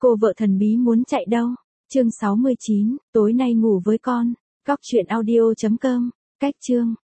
Cô vợ thần bí muốn chạy đâu? Chương 69, tối nay ngủ với con. Cóc truyện audio.com. Cách chương